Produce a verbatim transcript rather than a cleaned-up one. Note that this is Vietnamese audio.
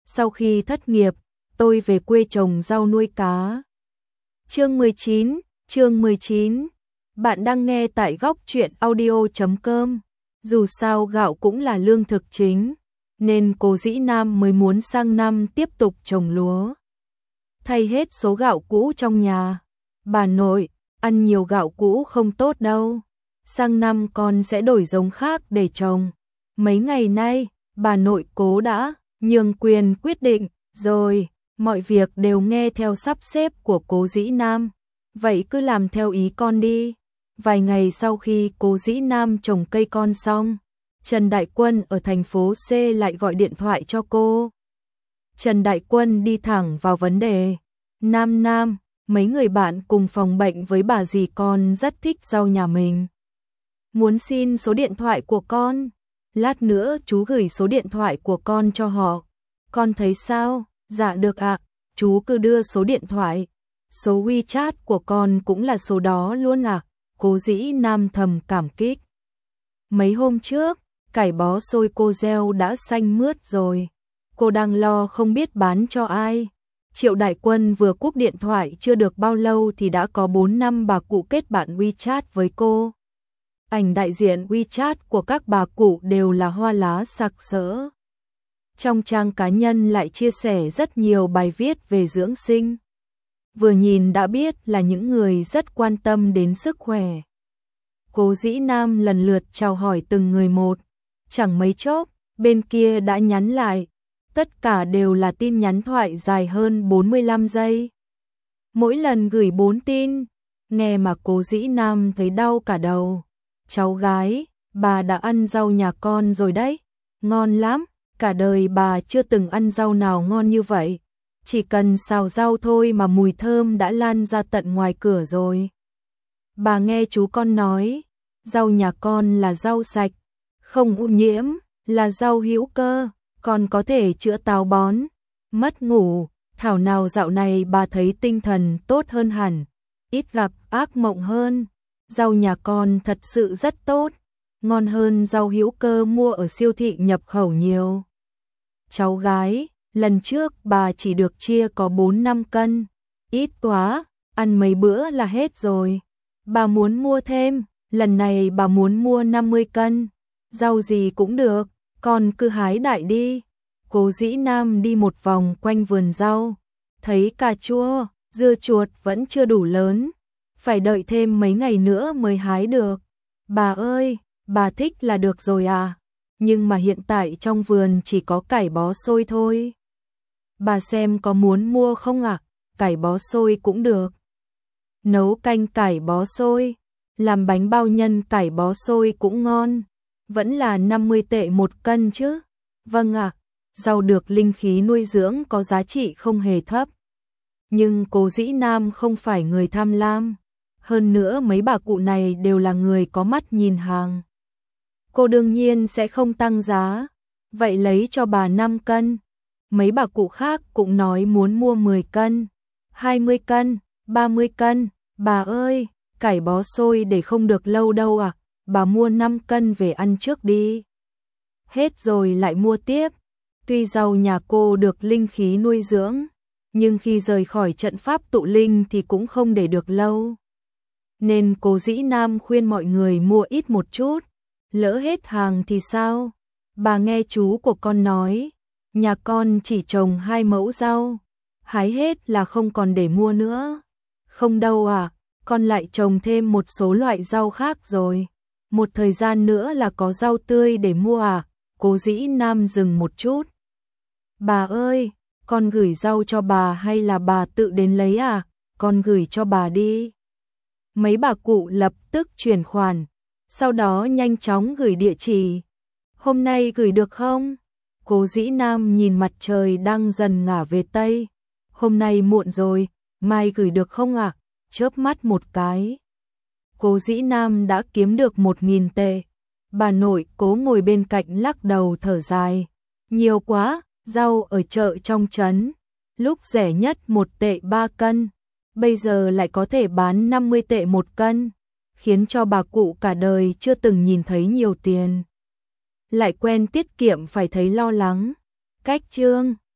sau khi thất nghiệp, tôi về quê trồng rau nuôi cá. Chương mười chín, chương mười chín. Bạn đang nghe tại góc truyện audio chấm com. Dù sao gạo cũng là lương thực chính, nên cô Dĩ Nam mới muốn sang năm tiếp tục trồng lúa. Thay hết số gạo cũ trong nhà. Bà nội, ăn nhiều gạo cũ không tốt đâu. Sang năm con sẽ đổi giống khác để trồng. Mấy ngày nay, bà nội cố đã nhường quyền quyết định, rồi, mọi việc đều nghe theo sắp xếp của cố Dĩ Nam. Vậy cứ làm theo ý con đi. Vài ngày sau khi cố Dĩ Nam trồng cây con xong, Trần Đại Quân ở thành phố C lại gọi điện thoại cho cô. Trần Đại Quân đi thẳng vào vấn đề. Nam Nam, mấy người bạn cùng phòng bệnh với bà dì con rất thích rau nhà mình. Muốn xin số điện thoại của con. Lát nữa chú gửi số điện thoại của con cho họ. Con thấy sao? Dạ được ạ, chú cứ đưa số điện thoại. Số WeChat của con cũng là số đó luôn ạ. Cố Dĩ Nam thầm cảm kích. Mấy hôm trước, cải bó xôi cô gieo đã xanh mướt rồi. Cô đang lo không biết bán cho ai. Triệu Đại Quân vừa cúp điện thoại chưa được bao lâu thì đã có bốn năm bà cụ kết bạn WeChat với cô. Ảnh đại diện WeChat của các bà cụ đều là hoa lá sặc sỡ. Trong trang cá nhân lại chia sẻ rất nhiều bài viết về dưỡng sinh. Vừa nhìn đã biết là những người rất quan tâm đến sức khỏe. Cố Dĩ Nam lần lượt chào hỏi từng người một. Chẳng mấy chốc, bên kia đã nhắn lại. Tất cả đều là tin nhắn thoại dài hơn bốn mươi lăm giây. Mỗi lần gửi bốn tin, nghe mà Cố Dĩ Nam thấy đau cả đầu. Cháu gái, bà đã ăn rau nhà con rồi đấy. Ngon lắm, cả đời bà chưa từng ăn rau nào ngon như vậy. Chỉ cần xào rau thôi mà mùi thơm đã lan ra tận ngoài cửa rồi. Bà nghe chú con nói, rau nhà con là rau sạch, không ô nhiễm, là rau hữu cơ, còn có thể chữa táo bón, mất ngủ. Thảo nào dạo này bà thấy tinh thần tốt hơn hẳn, ít gặp ác mộng hơn. Rau nhà con thật sự rất tốt, ngon hơn rau hữu cơ mua ở siêu thị nhập khẩu nhiều. Cháu gái, lần trước bà chỉ được chia có bốn năm cân, ít quá, ăn mấy bữa là hết rồi. Bà muốn mua thêm, lần này bà muốn mua năm mươi cân, rau gì cũng được, con cứ hái đại đi. Cố Dĩ Nam đi một vòng quanh vườn rau, thấy cà chua, dưa chuột vẫn chưa đủ lớn, phải đợi thêm mấy ngày nữa mới hái được. Bà ơi, bà thích là được rồi à, nhưng mà hiện tại trong vườn chỉ có cải bó xôi thôi. Bà xem có muốn mua không ạ? À? Cải bó xôi cũng được. Nấu canh cải bó xôi, làm bánh bao nhân cải bó xôi cũng ngon, vẫn là năm mươi tệ một cân chứ. Vâng ạ, à, rau được linh khí nuôi dưỡng có giá trị không hề thấp. Nhưng Cố Dĩ Nam không phải người tham lam. Hơn nữa mấy bà cụ này đều là người có mắt nhìn hàng. Cô đương nhiên sẽ không tăng giá. Vậy lấy cho bà năm cân. Mấy bà cụ khác cũng nói muốn mua mười cân, hai mươi cân, ba mươi cân. Bà ơi, cải bó xôi để không được lâu đâu à, bà mua năm cân về ăn trước đi. Hết rồi lại mua tiếp. Tuy rau nhà cô được linh khí nuôi dưỡng, nhưng khi rời khỏi trận pháp tụ linh thì cũng không để được lâu. Nên Cố Dĩ Nam khuyên mọi người mua ít một chút, lỡ hết hàng thì sao? Bà nghe chú của con nói, nhà con chỉ trồng hai mẫu rau, hái hết là không còn để mua nữa. Không đâu à, con lại trồng thêm một số loại rau khác rồi. Một thời gian nữa là có rau tươi để mua à? Cố Dĩ Nam dừng một chút. Bà ơi, con gửi rau cho bà hay là bà tự đến lấy à? Con gửi cho bà đi. Mấy bà cụ lập tức chuyển khoản, sau đó nhanh chóng gửi địa chỉ. Hôm nay gửi được không? Cố Dĩ Nam nhìn mặt trời đang dần ngả về Tây. Hôm nay muộn rồi, mai gửi được không ạ? À? Chớp mắt một cái. Cố Dĩ Nam đã kiếm được một nghìn tệ. Bà nội Cố ngồi bên cạnh lắc đầu thở dài. Nhiều quá, rau ở chợ trong trấn, lúc rẻ nhất một tệ ba cân. Bây giờ lại có thể bán năm mươi tệ một cân, khiến cho bà cụ cả đời chưa từng nhìn thấy nhiều tiền. Lại quen tiết kiệm phải thấy lo lắng. Cách chương